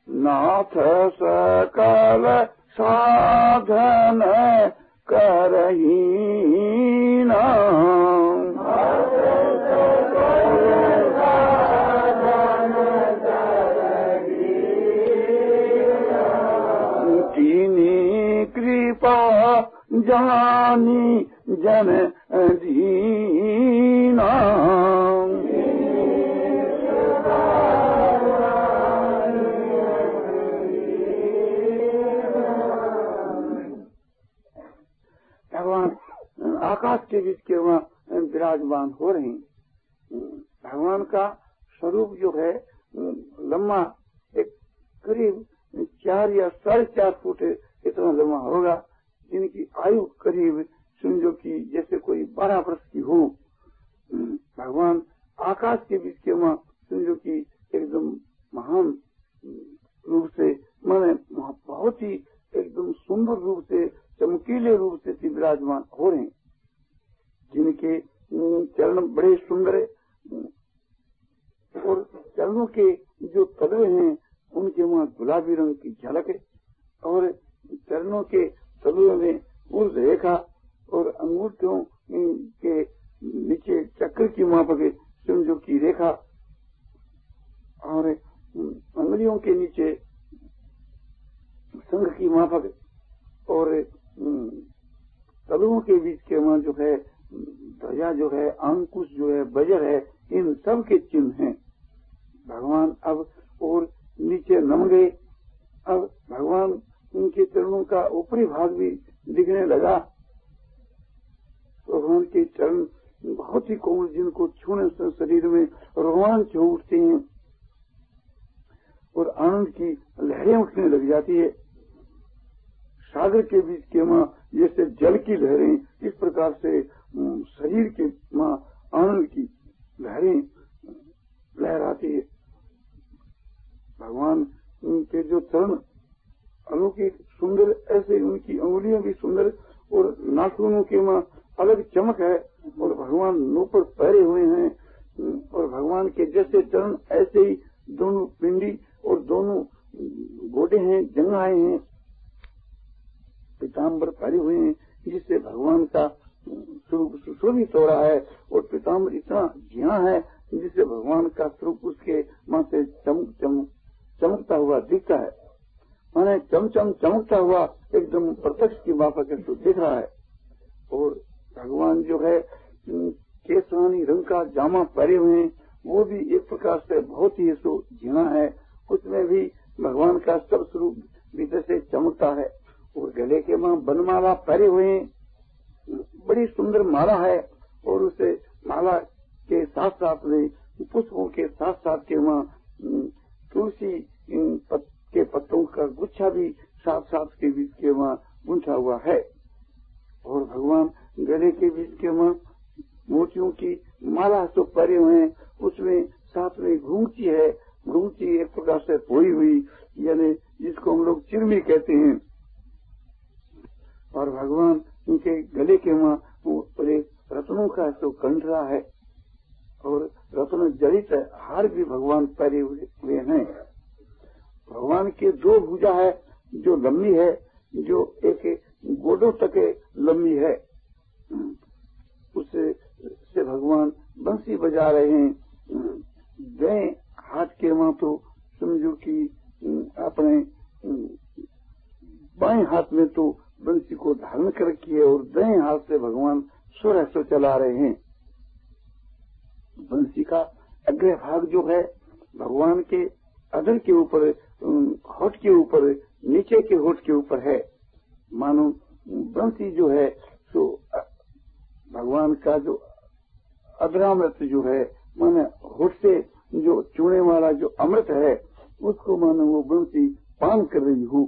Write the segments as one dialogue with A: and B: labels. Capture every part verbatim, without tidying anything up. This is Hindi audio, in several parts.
A: नाथ सकल साधन करहीना कीनी कृपा जानी जन दीना भगवान आकाश के बीच के वहाँ विराजमान हो रहे हैं। भगवान का स्वरूप जो है लंबा एक करीब चार या साढ़े चार फुट इतना लंबा होगा, जिनकी आयु करीब समझो कि जैसे कोई बारह वर्ष की हो। भगवान आकाश के बीच के वहाँ समझो कि एकदम महान रूप से माने बहुत ही एकदम सुंदर रूप से चमकीले रूप से विराजमान हो रहे हैं, जिनके चरण बड़े सुंदर है और चरणों के जो तलवे हैं उनके वहाँ गुलाबी रंग की झलक है और चरणों के तलवे में उर्ध रेखा और अंगूठों के नीचे चक्र की माफक समझो की रेखा और अंगुलियों के नीचे संघ की माफक और तलुओं के बीच के वहाँ जो है ध्वजा जो है अंकुश जो है वज्र है, इन सब के चिन्ह हैं। भगवान अब और नीचे नम गए। अब भगवान उनके चरणों का ऊपरी भाग भी दिखने लगा। भगवान के चरण बहुत ही कोमल, जिनको छूने से शरीर में रोमांच हो उठते हैं और आनंद की लहरें उठने लग जाती है। सागर के बीच के माँ जैसे जल की लहरें, इस प्रकार से शरीर के माँ आनंद की लहरें लहराती है। भगवान के जो चरण अलौकिक सुंदर, ऐसे उनकी अंगुलियां भी सुंदर और नाखूनों के माँ अलग चमक है और भगवान मुंह पर पैरे हुए हैं और भगवान के जैसे चरण ऐसे ही दोनों पिंडी और दोनों गोडे हैं, जंघाएं हैं, पीताम्बर पहरे हुए हैं, जिससे भगवान का स्वरूप सुशोभित हो रहा है और पीताम्बर इतना झिया है जिससे भगवान का स्वरूप उसके माँ से चमक चमक चमकता हुआ दिखता है। माने चमचम चमकता हुआ एकदम प्रत्यक्ष की माफक तो दिख रहा है। और भगवान जो है केसरानी रंग का जामा पहरे हुए हैं, वो भी एक प्रकार से बहुत ही सो झिया है, उसमें भी भगवान का सब स्वरूप भीतर से चमकता है। और गले के वहाँ बनमाला पहरे हुए हैं, बड़ी सुंदर माला है और उसे माला के साथ साथ में पुष्पों के साथ साथ के वहाँ तुलसी पत, के पत्तों का गुच्छा भी साथ साथ के बीच के वहाँ गुंथा हुआ है। और भगवान गले के बीच के वहाँ मोतियों की माला तो पहरे हुए हैं, उसमें साथ में घूंघटी है, घूंघटी एक प्रकार से पोई हुई, यानी जिसको हम लोग चिरमी कहते हैं। और भगवान उनके गले के वहाँ रत्नों का तो कंठरा है और रत्न जड़ित हार भी भगवान पहरे हुए हैं। भगवान के दो भुजा है जो लंबी है, जो एक गोडों तक लंबी है, उससे से भगवान बंसी बजा रहे हैं। दाएं हाथ के वहाँ तो समझो कि अपने बाएं हाथ में तो बंसी को धारण कर रखी है और दाएं हाथ से भगवान सुर सो चला रहे हैं। बंसी का अग्र भाग जो है भगवान के अधर के ऊपर, होठ के ऊपर, नीचे के होठ के ऊपर है। मानो बंसी जो है सो भगवान का जो अधरामृत जो है, माने होठ से जो चूने वाला जो अमृत है, उसको मानो वो बंसी पान कर रही हूँ।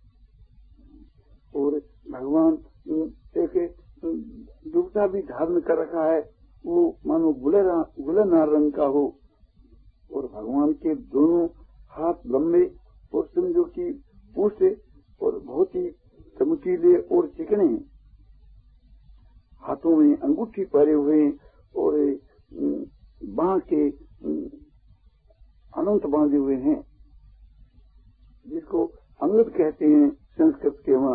A: और भगवान एक दुपट्टा भी धारण कर रखा है, वो मानो गुलनार रंग का हो। और भगवान के दोनों हाथ लंबे और समझो की पूछ और बहुत ही चमकीले और चिकने हैं। हाथों में अंगूठी पहरे हुए और बांह के अनंत बांधे हुए हैं। जिसको अंगद कहते हैं संस्कृत के वहाँ।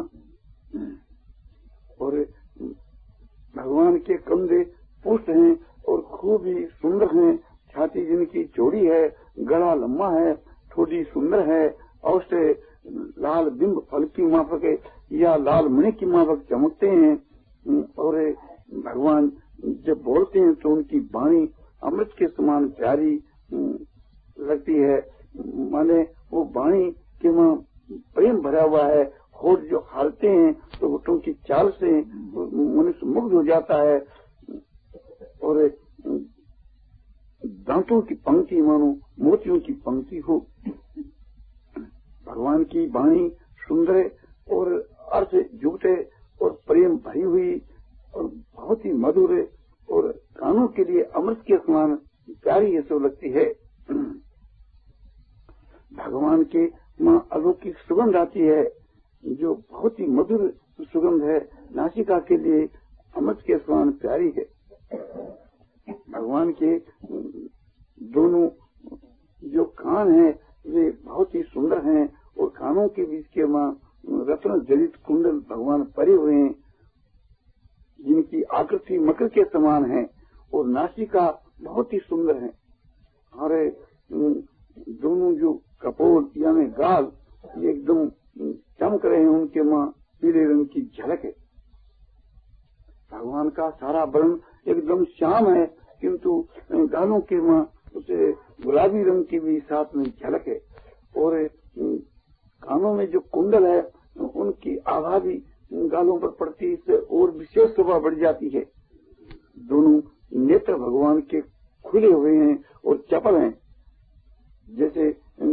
A: और भगवान के कंधे पुष्ट हैं और खूब ही सुंदर हैं। छाती जिनकी चौड़ी है, गला लंबा है, ठोड़ी सुंदर है, और से लाल बिंब फल की माफक या लाल मणि की माफक चमकते हैं। और भगवान जब बोलते हैं तो उनकी वाणी अमृत के समान प्यारी लगती है। माने वो वाणी के वहाँ प्रेम भरा हुआ है। होठ जो हालते हैं तो होठों की चाल से मनुष्य मुग्ध हो जाता है। और दांतों की पंक्ति मानो मोतियों की पंक्ति हो। भगवान की वाणी सुंदर और अर्थ जुगते और प्रेम भरी हुई और बहुत ही मधुर और कानों के लिए अमृत के समान प्यारी ये सब लगती है। भगवान के माँ अलौकिक सुगंध आती है जो बहुत ही मधुर सुगंध है, नासिका के लिए अमृत के समान प्यारी है। भगवान के दोनों जो कान हैं वे बहुत ही सुंदर हैं और कानों के बीच के वहाँ रत्न जलित कुंडल भगवान परे हुए हैं जिनकी आकृति मकर के समान है। और नासिका बहुत ही सुंदर है। और दोनों जो कपोल यानी गाल ये एकदम चमक रहे हैं, उनके वहाँ पीले रंग की झलक है। भगवान का सारा वर्ण एकदम श्याम है, किंतु गालों के वहाँ उसे गुलाबी रंग की भी साथ में झलक है। और कानों में जो कुंडल है उनकी आभा भी गालों पर पड़ती है, इससे और विशेष शोभा बढ़ जाती है। दोनों नेत्र भगवान के खुले हुए हैं और चपल हैं, जैसे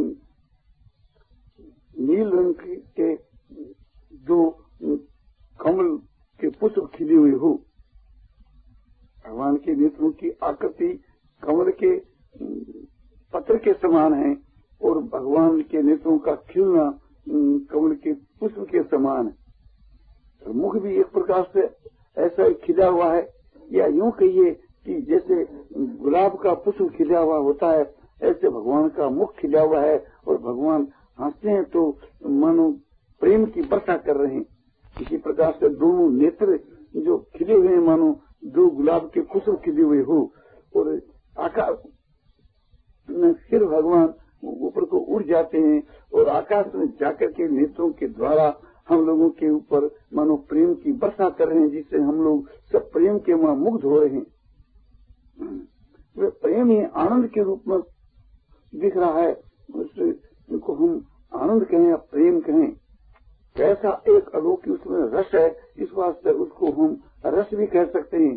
A: नील रंग के जो कमल के पुष्प खिले हुए हो। भगवान के नेत्रों की आकृति कमल के पत्र के समान है और भगवान के नेत्रों का खिलना कमल के पुष्प के समान है। मुख भी एक प्रकार से ऐसा खिला हुआ है, या यूं कहिए कि जैसे गुलाब का पुष्प खिला हुआ होता है ऐसे भगवान का मुख खिला हुआ है। और भगवान हंसते हैं तो मानो प्रेम की वर्षा कर रहे हैं। इसी प्रकार से दोनों नेत्र जो खिले हुए हैं मानो दो गुलाब के पुष्प खिले हुए हो। और आकाश फिर भगवान ऊपर को उड़ जाते हैं और आकाश में जाकर के नेत्रों के द्वारा हम लोगों के ऊपर मानो प्रेम की वर्षा कर रहे हैं, जिससे हम लोग सब प्रेम के वहाँ मुग्ध हो रहे हैं। वे प्रेम ही आनंद के रूप में दिख रहा है, उसको हम आनंद कहें या प्रेम कहें। कैसा एक अलौकिक उसमें रस है, इस वास्ते उसको हम रस भी कह सकते हैं।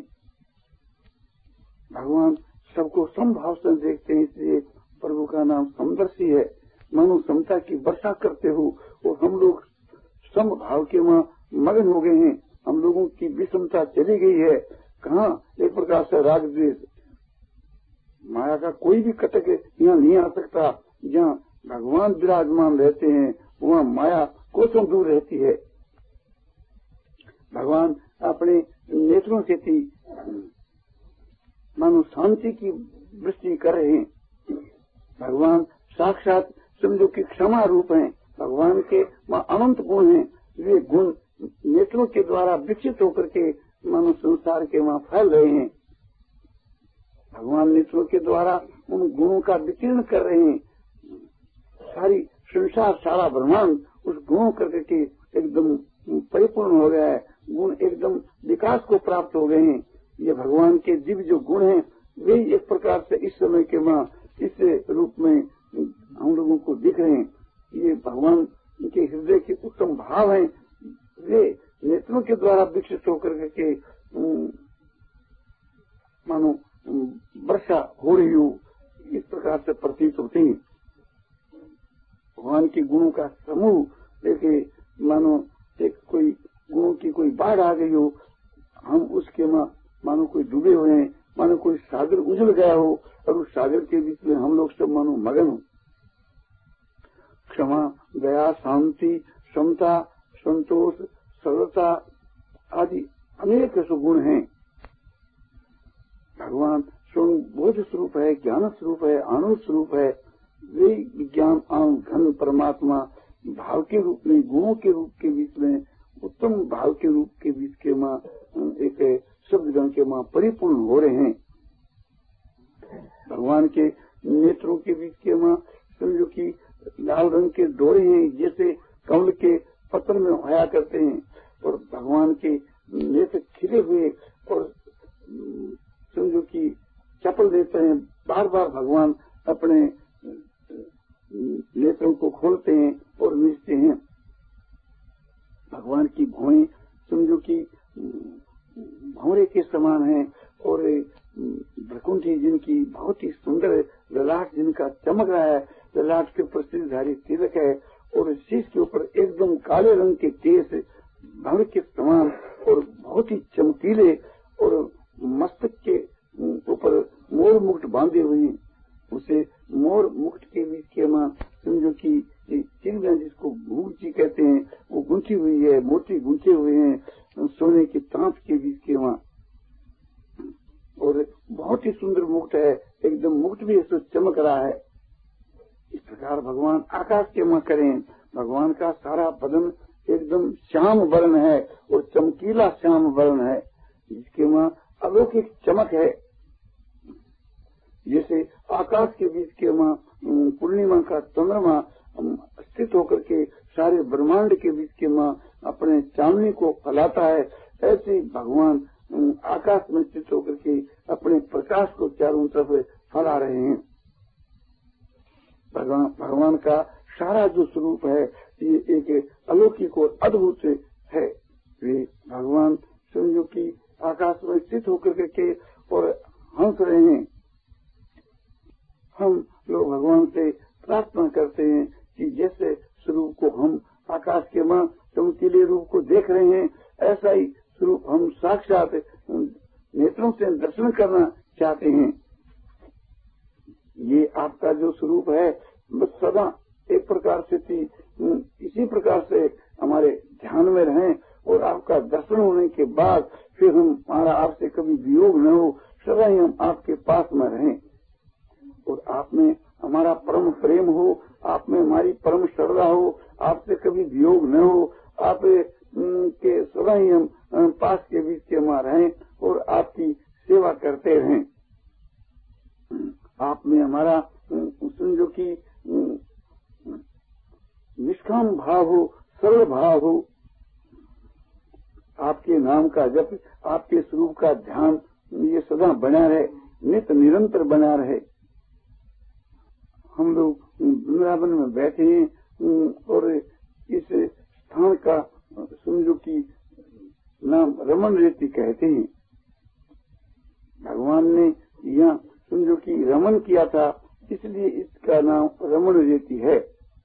A: भगवान सबको समभाव से देखते हैं, इसलिए प्रभु का नाम समदर्शी है। मानो समता की वर्षा करते हो और हम लोग समभाव के वहाँ मगन हो गए हैं। हम लोगों की विषमता चली गई है। कहाँ एक प्रकार से राग द्वेष माया का कोई भी कटक यहाँ नहीं आ सकता। जहाँ भगवान विराजमान रहते हैं वहाँ माया कोसों दूर रहती है। भगवान अपने नेत्रों से थी मानो शांति की वृष्टि कर रहे हैं। भगवान साक्षात समझो कि क्षमा रूप हैं। भगवान के वहाँ अनंत गुण हैं। वे गुण नेत्रों के द्वारा विकसित होकर के मानो संसार के वहाँ फैल रहे हैं। भगवान नेत्रों के द्वारा उन गुणों का विकीर्ण कर रहे हैं। सारी संसार सारा ब्रह्मांड उस गुणों करके के एकदम परिपूर्ण हो गया है। गुण एकदम विकास को प्राप्त हो गए हैं। ये भगवान के दिव्य जो गुण हैं वे एक प्रकार से इस समय के वहाँ इस रूप में हम लोगों को दिख रहे हैं। ये भगवान के हृदय के उत्तम भाव हैं। वे नेत्रों के द्वारा विकसित होकर के मानो वर्षा हो रही हो, इस प्रकार से प्रतीत होते हैं। भगवान के गुणों का समूह देखे मानो एक कोई गुणों की कोई बाढ़ आ गई हो, हम उसके मानो कोई डूबे हुए हैं, मानो कोई सागर उजल गया हो और उस सागर के बीच में हम लोग सब मानो मगन हो। क्षमा, दया, शांति, समता, संतोष, सरलता आदि अनेक सुगुण हैं। भगवान स्वयं बोध स्वरूप है, ज्ञान स्वरूप है, आनंद स्वरूप है। वे विज्ञान आनंद घन परमात्मा भाव के रूप में, गुणों के रूप के बीच में, उत्तम भाव के रूप के बीच के माँ एक शब्द गण के माँ परिपूर्ण हो रहे हैं। भगवान के नेत्रों के बीच के माँ समझो कि लाल रंग के डोरे हैं, जैसे कमल के पत्र में होया करते हैं, और भगवान के नेत्र खिले हुए और समझो कि चपल देते हैं। बार बार भगवान अपने नेत्रों को खोलते हैं और मिलते हैं। भगवान की भौएं समझो कि भौरे के समान है, और भ्रकुंठी जिनकी बहुत ही सुंदर, ललाट जिनका चमक रहा है, ललाट के ऊपर सिरधारी तिलक है, और शीश के ऊपर एकदम काले रंग के केस भंवर के समान और बहुत ही चमकीले, और मस्तक के ऊपर मोर मुकुट बांधे हुए हैं। उसे मोर मुकुट के बीच के माँ समझो कि चिन्ह जिसको गुंची कहते हैं, वो गुंथी हुई है, मोती गुंथे हुए हैं सोने की तांत के बीच के माँ, और बहुत ही सुंदर मुकुट है, एकदम मुकुट भी ऐसे चमक रहा है। इस प्रकार भगवान आकाश के माँ करें। भगवान का सारा बदन एकदम श्याम वर्ण है, और चमकीला श्याम वर्ण है, जिसके माँ अलौकिक चमक है। जैसे आकाश के बीच के माँ पूर्णिमा का चंद्रमा स्थित होकर के सारे ब्रह्मांड के बीच के माँ अपने चांदनी को फैलाता है, ऐसे भगवान आकाश में स्थित होकर के अपने प्रकाश को चारों तरफ फैला रहे हैं। भगवान भगवान का सारा जो स्वरूप है ये एक अलौकिक और अद्भुत है। वे भगवान समझो कि आकाश में स्थित होकर के और हंस रहे हैं। हम लोग भगवान से प्रार्थना करते हैं कि जैसे स्वरूप को हम आकाश के माँ चमकीले रूप को देख रहे हैं, ऐसा ही स्वरूप हम साक्षात नेत्रों से दर्शन करना चाहते हैं। ये आपका जो स्वरूप है बस सदा एक प्रकार से थी, इसी प्रकार से हमारे ध्यान में रहें, और आपका दर्शन होने के बाद फिर हम हमारा आपसे कभी वियोग न हो, सदा ही हम आपके पास में रहें, और आप में हमारा परम प्रेम हो, आप में हमारी परम श्रद्धा हो, आपसे कभी वियोग न हो, आप के सदा ही हम पास के बीच के मां रहें और आपकी सेवा करते रहें। आप में हमारा समझो कि निष्काम भाव हो, सरल भाव हो, आपके नाम का जप, आपके स्वरूप का ध्यान ये सदा बना रहे, नित निरंतर बना रहे। हम लोग वृंदावन में बैठे हैं और इस स्थान का समझो कि नाम रमन रेती कहते हैं। भगवान ने यहाँ समझो कि रमन किया था, इसलिए इसका नाम रमन रेती है।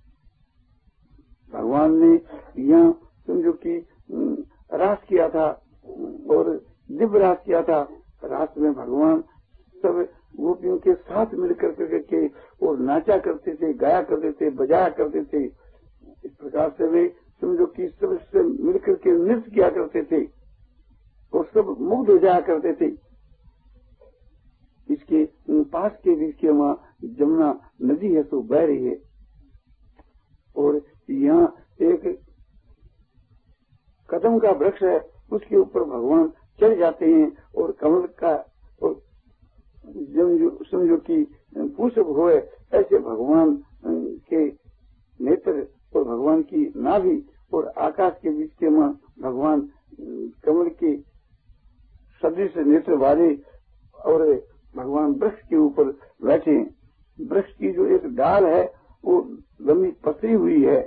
A: भगवान ने यहाँ समझो कि रास किया था और दिव्य रास किया था। रास में भगवान सब गोपियों के साथ मिलकर करके और नाचा करते थे, गाया करते थे, बजाया करते थे। इस प्रकार से वे समझो कि सब से मिलकर के नृत्य किया करते थे और सब मुग्ध हो जाया करते थे। इसके पास के बीच के वहाँ जमुना नदी है तो बह रही है, और यहाँ एक कदम का वृक्ष है, उसके ऊपर भगवान चढ़ जाते हैं और कमल का और समझो कि पुष्प होए, ऐसे भगवान के नेत्र और भगवान की नाभि और आकाश के बीच के मां भगवान कमल के सदृश नेत्र वाले और भगवान वृक्ष के ऊपर बैठे। वृक्ष की जो एक डाल है वो लंबी पसरी हुई है,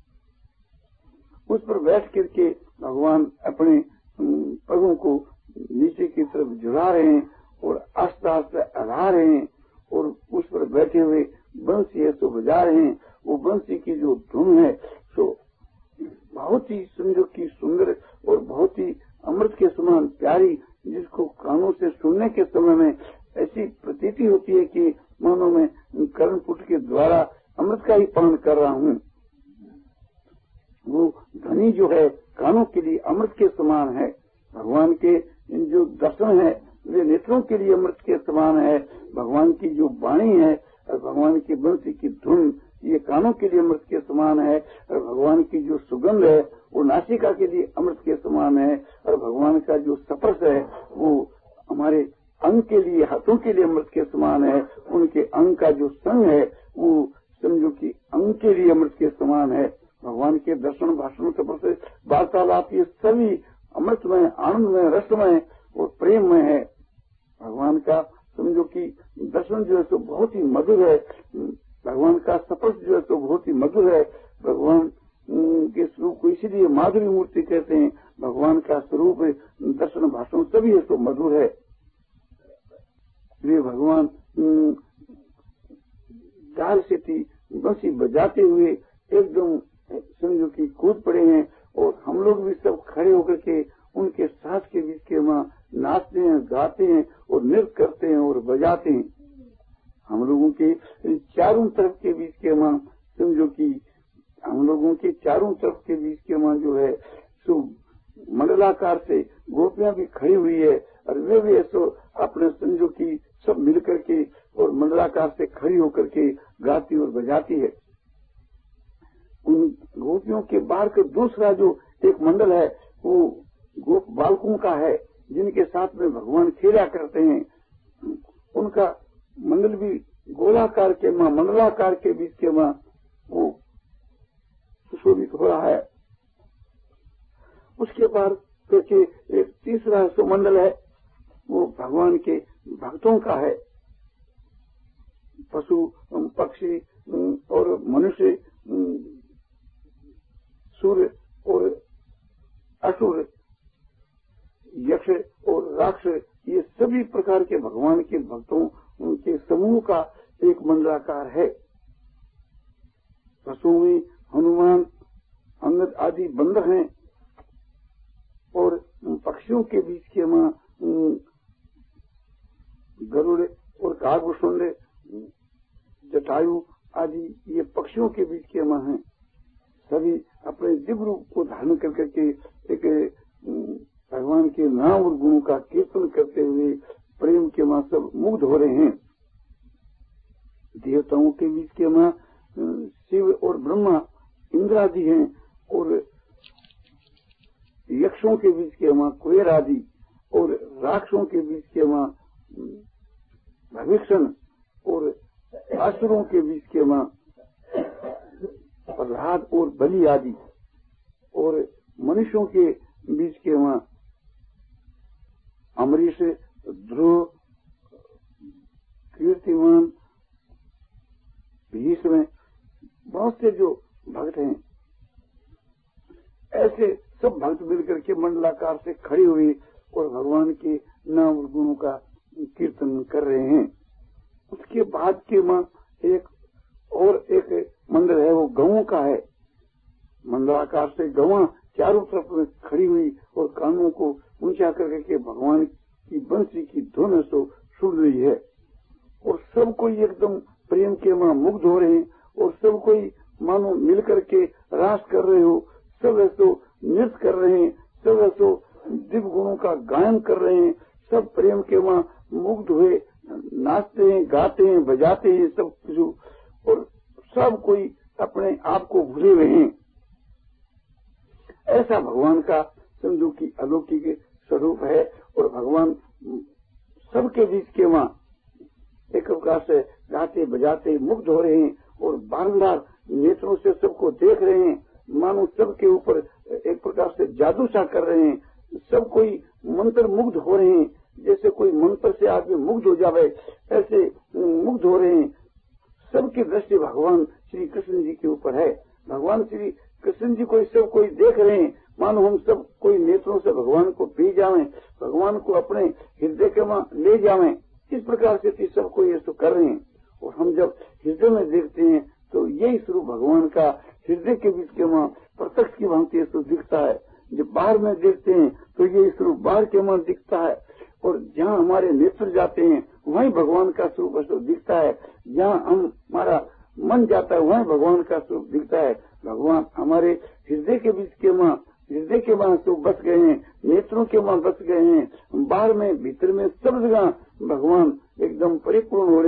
A: उस पर बैठ करके भगवान अपने पगों को नीचे की तरफ झुला रहे हैं और आस्ते आस्ते अड़ा रहे हैं, और उस पर बैठे हुए बंसी है तो बजा रहे हैं। वो बंसी की जो धुन है सो बहुत ही समझो की सुंदर और बहुत ही अमृत के समान प्यारी, जिसको कानों से सुनने के समय में ऐसी प्रतीति होती है कि मानो मैं कर्णपुट के द्वारा अमृत का ही पान कर रहा हूँ। वो ध्वनि जो है कानों के लिए अमृत के समान है। भगवान के जो दर्शन है वे नेत्रों के लिए अमृत के समान है। भगवान की जो वाणी है और भगवान की बंसी की धुन ये कानों के लिए अमृत के समान है। और भगवान की जो सुगंध है वो नासिका के लिए अमृत के समान है, और भगवान का जो स्पर्श है वो हमारे अंग के लिए, हाथों के लिए अमृत के समान है। उनके अंग का जो संग है वो समझो कि अंग के लिए अमृत के समान है। भगवान के दर्शन, भाषण, तपस्या, वार्तालाप ये सभी अमृतमय, आनंदमय, रसमय और प्रेममय है। भगवान का समझो कि दर्शन जो है तो बहुत ही मधुर है, भगवान का स्पर्श जो है तो बहुत ही मधुर है। भगवान के स्वरूप को इसीलिए माधुरी मूर्ति कहते हैं। भगवान का स्वरूप, दर्शन, भाषण सभी है तो मधुर है। वे भगवान गाल से थी बंसी बजाते हुए एकदम समझो कि कूद पड़े हैं, और हम लोग भी सब खड़े होकर के उनके साथ के बीच के वहाँ नाचते हैं, गाते हैं और नृत्य करते हैं और बजाते हैं। हम लोगों के चारों तरफ के बीच के वहाँ समझो कि हम लोगों के चारों तरफ के बीच के वहाँ जो है सो मंडलाकार से गोपियां भी खड़ी हुई है, और वे भी ऐसो अपने समझो कि सब मिल करके और मंडलाकार से खड़ी होकर के गाती और बजाती है। उन गोपियों के बाहर का दूसरा जो एक मंडल है वो गोप बालकों का है, जिनके साथ में भगवान खेला करते हैं। उनका मंडल भी गोलाकार के मां, मंडलाकार के बीच के मां वो सुशोभित हो रहा है। उसके बाद फिर एक तीसरा सो मंडल है वो भगवान के भक्तों का है। पशु, पक्षी और मनुष्य, सूर्य और असुर, यक्ष और राक्षस, ये सभी प्रकार के भगवान के भक्तों उनके समूह का एक मंडलाकार है। पशुओं में हनुमान, अंगद आदि बंदर हैं, और पक्षियों के बीच के मां गरुड़ और कागभूषुंड, जटायु आदि ये पक्षियों के बीच के मां हैं। सभी अपने दिव्य रूप को धारण कर करके एक भगवान के नाम और गुणों का कीर्तन करते हुए प्रेम के मां सब मुग्ध हो रहे हैं। देवताओं के बीच के मां शिव और ब्रह्मा, इंद्र आदि हैं, और यक्षों के बीच के मां कुबेर आदि, और राक्षसों के बीच के मां भविष्ण, और असुरों के बीच के मां प्रहलाद और बलि आदि, और मनुष्यों के बीच के मां अमरीश, ध्रुव, कीर्तिमान, भीष्म, बहुत से जो भक्त हैं, ऐसे सब भक्त मिलकर के मंडलाकार से खड़े हुए और भगवान के नाम और गुणों का कीर्तन कर रहे हैं। उसके बाद के मां एक और एक मंडल है वो गौओं का है। मंडलाकार से गौवां चारों तरफ में खड़ी हुई और कानों को ऊंचा करके भगवान की बंसी की धुन सो सुन रही है, और सब कोई एकदम प्रेम के मां मुग्ध हो रहे हैं, और सब कोई मानो मिल करके रास कर रहे हो, सब ऐसो नृत्य कर रहे हैं, सब ऐसो दिव्य गुणों का गायन कर रहे हैं, सब प्रेम के मां मुग्ध हुए नाचते हैं, गाते हैं, बजाते हैं सब कुछ, और सब कोई अपने आप को भूले हुए हैं। ऐसा भगवान का समझो कि अलौकिक स्वरूप है, और भगवान सबके बीच के मां एक प्रकार से गाते बजाते मुग्ध हो रहे हैं, और बारंबार नेत्रों से सबको देख रहे हैं, मानो सबके ऊपर एक प्रकार से जादू सा कर रहे हैं। सब कोई मंत्र मुग्ध हो रहे हैं, जैसे कोई मंत्र से आदमी मुग्ध हो जावे ऐसे मुग्ध हो रहे हैं। सबकी दृष्टि भगवान श्री कृष्ण जी के ऊपर है। भगवान श्री कृष्ण जी को सब कोई देख रहे हैं, मानो हम सब कोई नेत्रों से भगवान को पी जावें, भगवान को अपने हृदय के वहां ले जावें। इस प्रकार से सब कोई ये कर रहे हैं, और हम जब हृदय में देखते हैं तो यही स्वरूप भगवान का हृदय के बीच के वहां प्रत्यक्ष की भांति स्वरूप दिखता है। जब बाहर में देखते हैं तो यही स्वरूप बाहर के वहां दिखता है, और जहाँ हमारे नेत्र जाते हैं वहीं भगवान का स्वरूप दिखता है। जहाँ हम हमारा मन जाता है वहीं भगवान का स्वरूप दिखता है। भगवान हमारे हृदय के बीच के वहां हृदय के वहां स्वरूप बस गए हैं, नेत्रों के वहां बस गए हैं, बाहर में भीतर में सब जगह भगवान एकदम परिपूर्ण हो रहे हैं।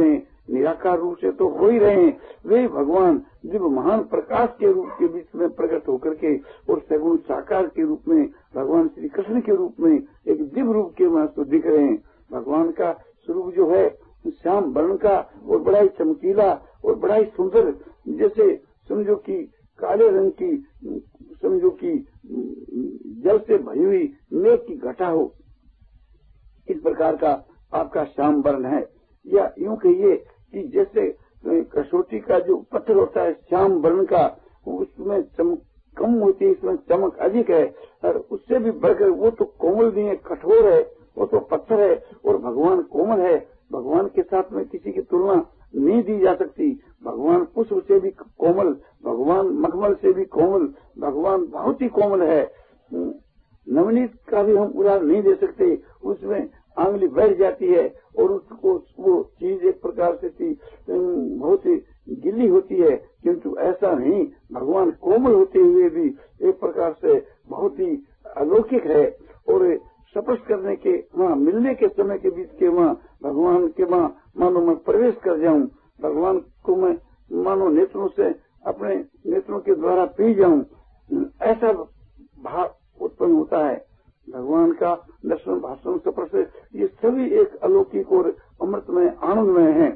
A: निराकार रूप से तो हो ही रहे हैं, वे भगवान जब महान प्रकाश के रूप के बीच में प्रकट होकर के और सगुण साकार के रूप में भगवान श्री कृष्ण के रूप में एक दिव्य रूप के महत्व दिख रहे हैं। भगवान का स्वरूप जो है श्याम वर्ण का और बड़ा ही चमकीला और बड़ा ही सुंदर, जैसे समझो कि काले रंग की, समझो कि जल से भरी हुई मेघ की घटा हो, इस प्रकार का आपका श्याम वर्ण है। या यूं कहिए कि जैसे कसौटी का जो पत्थर होता है श्याम वर्ण का, उसमें चमक कम होती है, इसमें चमक अधिक है, और उससे भी बढ़कर वो तो कोमल नहीं है, कठोर है, वो तो पत्थर है, और भगवान कोमल है। भगवान के साथ में किसी की तुलना नहीं दी जा सकती। भगवान पुष्प से भी कोमल, भगवान मखमल से भी कोमल, भगवान बहुत ही कोमल है। नवनीत का भी हम उदाहरण नहीं दे सकते, उसमें आंगली बैठ जाती है और उसको वो चीज एक प्रकार से थी बहुत ही गिल्ली होती है, किंतु ऐसा नहीं, भगवान कोमल होते हुए भी एक प्रकार से बहुत ही अलौकिक है। और स्पर्श करने के वहाँ मिलने के समय के बीच के वहाँ भगवान के वहाँ मानो मैं प्रवेश कर जाऊं, भगवान को मैं मानो नेत्रों से अपने नेत्रों के द्वारा पी जाऊं, ऐसा भाव उत्पन्न होता है। भगवान का दर्शन भाषण स्पर्श ये सभी एक अलौकिक और अमृतमय आनंदमय है।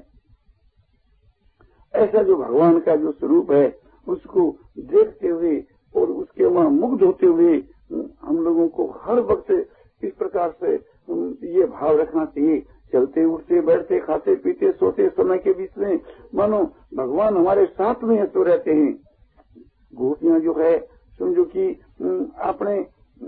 A: ऐसा जो भगवान का जो स्वरूप है उसको देखते हुए और उसके वहाँ मुग्ध होते हुए हम लोगों को हर वक्त इस प्रकार से ये भाव रखना चाहिए। चलते उठते बैठते खाते पीते सोते समय के बीच में मानो भगवान हमारे साथ में है तो रहते हैं। गोपियां जो है समझो कि अपने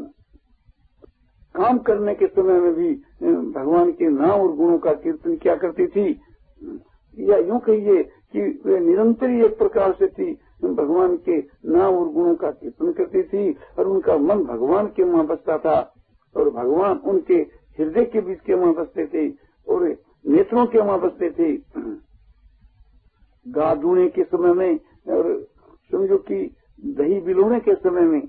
A: काम करने के समय में भी भगवान के नाम और गुणों का कीर्तन किया करती थी, या यूं कहिए कि वे निरंतर एक प्रकार से थी भगवान के नाम और गुणों का कीर्तन करती थी, और उनका मन भगवान के वहां बसता था और भगवान उनके हृदय के बीच के वहां बसते थे और नेत्रों के वहां बसते थे। गा दूने के समय में और समझो कि दही बिलोने के समय में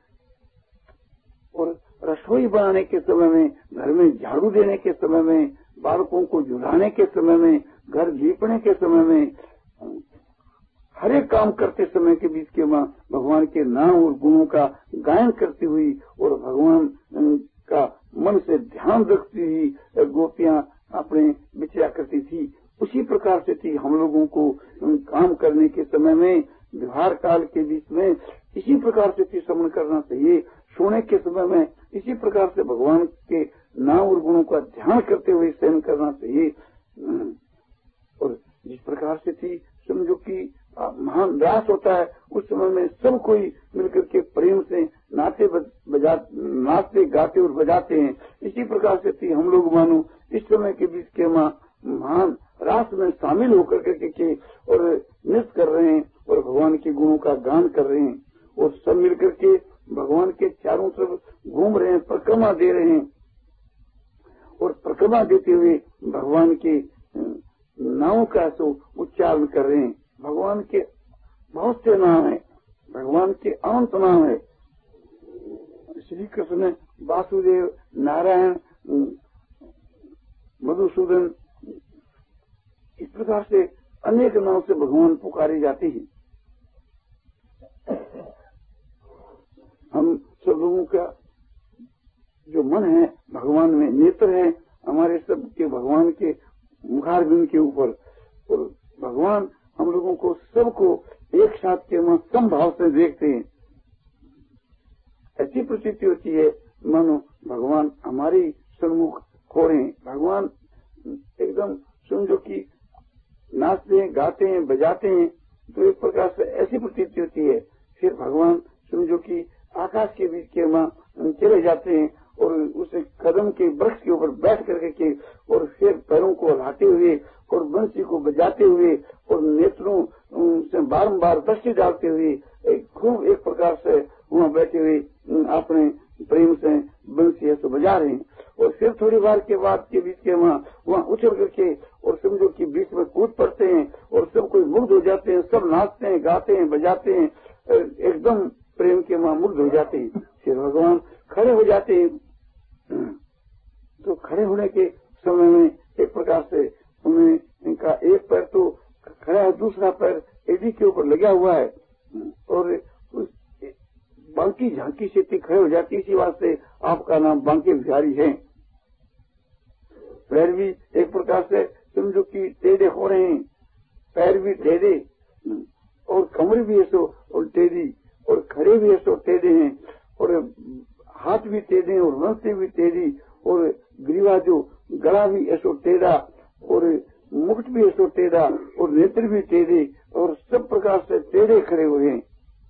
A: और रसोई बनाने के समय में, घर में झाड़ू देने के समय में, बालकों को झुलाने के समय में, घर लीपने के समय में, हर एक काम करते समय के बीच के वहाँ भगवान के नाम और गुणों का गायन करती हुई और भगवान का मन से ध्यान रखती हुई गोपियां अपने विचरा करती थी। उसी प्रकार से थी हम लोगों को काम करने के समय में, व्यवहार काल के बीच में इसी प्रकार से थी श्रवण करना चाहिए। सोने के समय में इसी प्रकार से भगवान के नाम और गुणों का ध्यान करते हुए शयन करना चाहिए। और जिस प्रकार से थी समझो कि महान रास होता है उस समय में सब कोई मिलकर के प्रेम से नाचे बजा नाचते गाते और बजाते हैं। इसी प्रकार से थी हम लोग मानो इस समय के बीच के महान रास में शामिल होकर के, के और नृत्य कर रहे हैं और भगवान के गुणों का गान कर रहे हैं और सब मिलकर के भगवान के चारों तरफ घूम रहे हैं, परिक्रमा दे रहे हैं और परिक्रमा देते हुए भगवान के नामों का तो उच्चारण कर रहे हैं। भगवान के बहुत से नाम है, भगवान के अनंत नाम है। श्री कृष्ण, वासुदेव, नारायण, मधुसूदन, इस प्रकार से अनेक नाम से भगवान पुकारे जाते हैं। हम सब लोगों का जो मन है भगवान में, नेत्र है हमारे सब के भगवान के मुखारबिंद के ऊपर, और भगवान हम लोगों को सबको एक साथ के वहां समभाव से देखते हैं। ऐसी प्रतीति होती है मानो भगवान हमारी सन्मुख खोड़े। भगवान एकदम समझो कि नाचते हैं, गाते हैं, बजाते हैं, तो एक प्रकार से ऐसी प्रतीति होती है। फिर भगवान समझो कि आकाश के बीच के वहां चले जाते हैं और उस कदम के वृक्ष के ऊपर बैठ करके के और फिर पैरों को हिलाते हुए और बंसी को बजाते हुए और नेत्रों से बारंबार दृष्टि डालते हुए एक खूब एक प्रकार से वहाँ बैठे हुए अपने प्रेम से बंसी है तो बजा रहे हैं। और फिर थोड़ी बार के बाद के बीच के वहाँ वहाँ उछल करके और समझो कि बीच में कूद पड़ते हैं और सब कोई मुग्ध हो जाते हैं, सब नाचते हैं, गाते हैं, बजाते हैं, एकदम प्रेम के वहाँ मुग्ध हो जाते हैं। फिर भगवान खड़े हो जाते हैं। तो खड़े होने के समय में एक प्रकार से उन्हें इनका एक पैर तो खड़ा है, दूसरा पैर एडी के ऊपर लगा हुआ है और उस बांकी झांकी से खड़े हो जाती, इसी वास्ते आपका नाम बांके बिहारी है। पैर भी एक प्रकार से समझो कि टेढ़े हो रहे हैं, पैर भी टेढ़े और कमर भी ऐसो और टेढ़ी और खड़े भी ऐसो टेढ़े हैं और हाथ भी टेढ़े और नसें भी टेढ़ी और ग्रीवा जो गला भी ऐसो टेढ़ा और मुकुट भी ऐसो टेढ़ा और नेत्र भी टेढ़े और सब प्रकार से टेढ़े खड़े हुए हैं।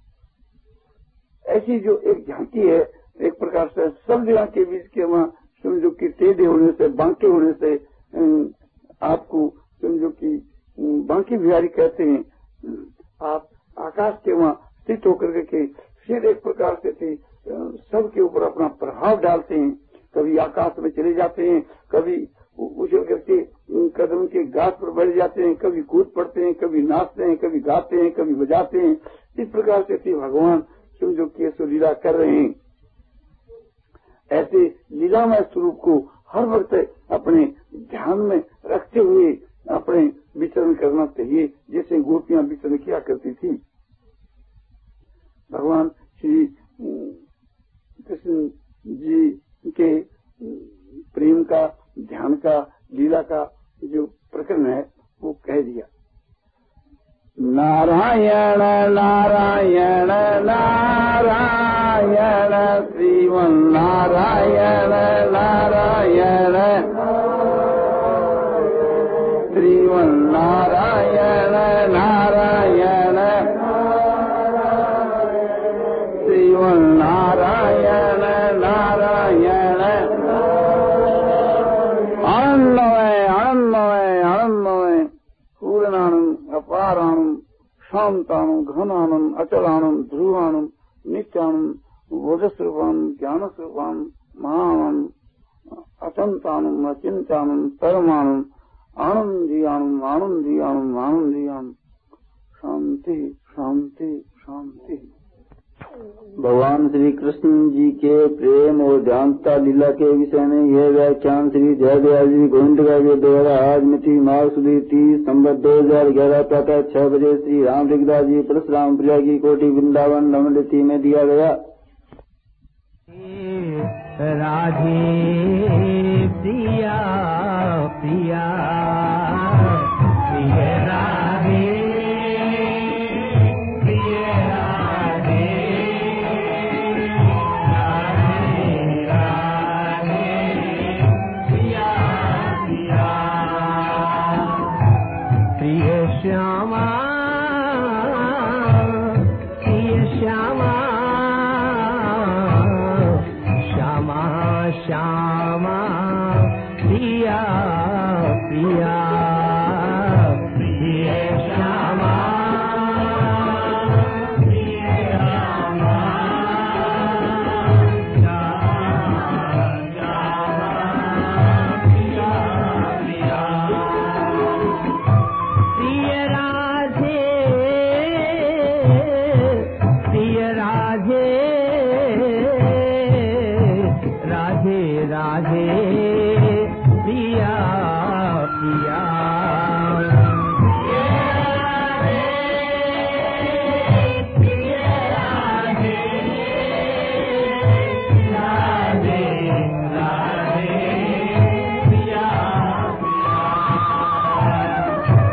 A: ऐसी जो एक झांकी है, एक प्रकार से सब जगह के बीच के वहाँ समझो कि टेढ़े होने से, बांके होने से आपको समझो कि बांके बिहारी कहते हैं। आप आकाश के वहाँ स्थित होकर के फिर एक प्रकार से थे सबके ऊपर अपना प्रभाव डालते हैं। कभी आकाश में चले जाते हैं, कभी उछल करके कदम के गाछ पर बैठ जाते हैं, कभी कूद पड़ते हैं, कभी नाचते हैं, कभी गाते हैं, कभी बजाते हैं। इस प्रकार से थे भगवान समझो कि ऐसो लीला कर रहे हैं। ऐसे लीलामय स्वरूप को हर वक्त अपने ध्यान में रखते हुए अपने विचरण करना चाहिए, जैसे गोपियां विचरण किया करती थी। भगवान श्री कृष्ण जी के प्रेम का, ध्यान का, लीला का जो प्रकरण है वो कह दिया। नारायण नारायण नारायण श्रीमन नारायण नारायण श्रीमन नारायण नारायण श्रीमन नारायण नारायण आनंदमय आनंदमय आनंदमय पूर्णानंद अपारानंद शांतानंद घनानंद अचलानंद ध्रुवानंद नित्यानंद बोधस्वरूपानंद ज्ञानस्वरूपानंद महानंद अचंतानंद अचिंत्यानंद परमानंद आनंदी आनंद आनंदी आनंद आनंदी आनंद शांति शांति शांति।
B: भगवान श्री कृष्ण जी के प्रेम और ध्यानता लीला के विषय में यह व्याख्यान श्री जयदयाल जी गोविंदगढ़ के द्वारा आज मिति माघ सुदी तीस संवत दो हजार ग्यारह प्रातः छह बजे श्री राम लिखदास जी परशुराम प्रिया की कोटि वृंदावन नवलिति में दिया गया।
C: राधे प्रिया प्रिया प्रिय राधे श्यामा प्रिय श्यामा श्यामा श्यामा प्रिया प्रिया प्रिय श्यामा प्रिय श्यामा राधे प्रिया प्रिया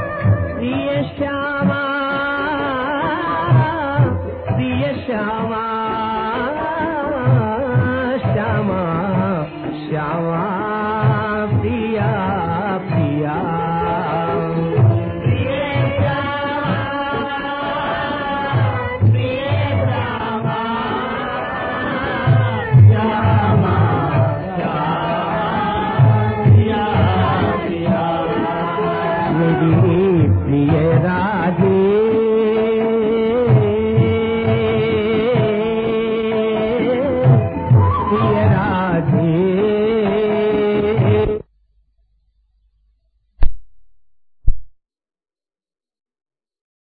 C: प्रिय श्यामा प्रिय श्यामा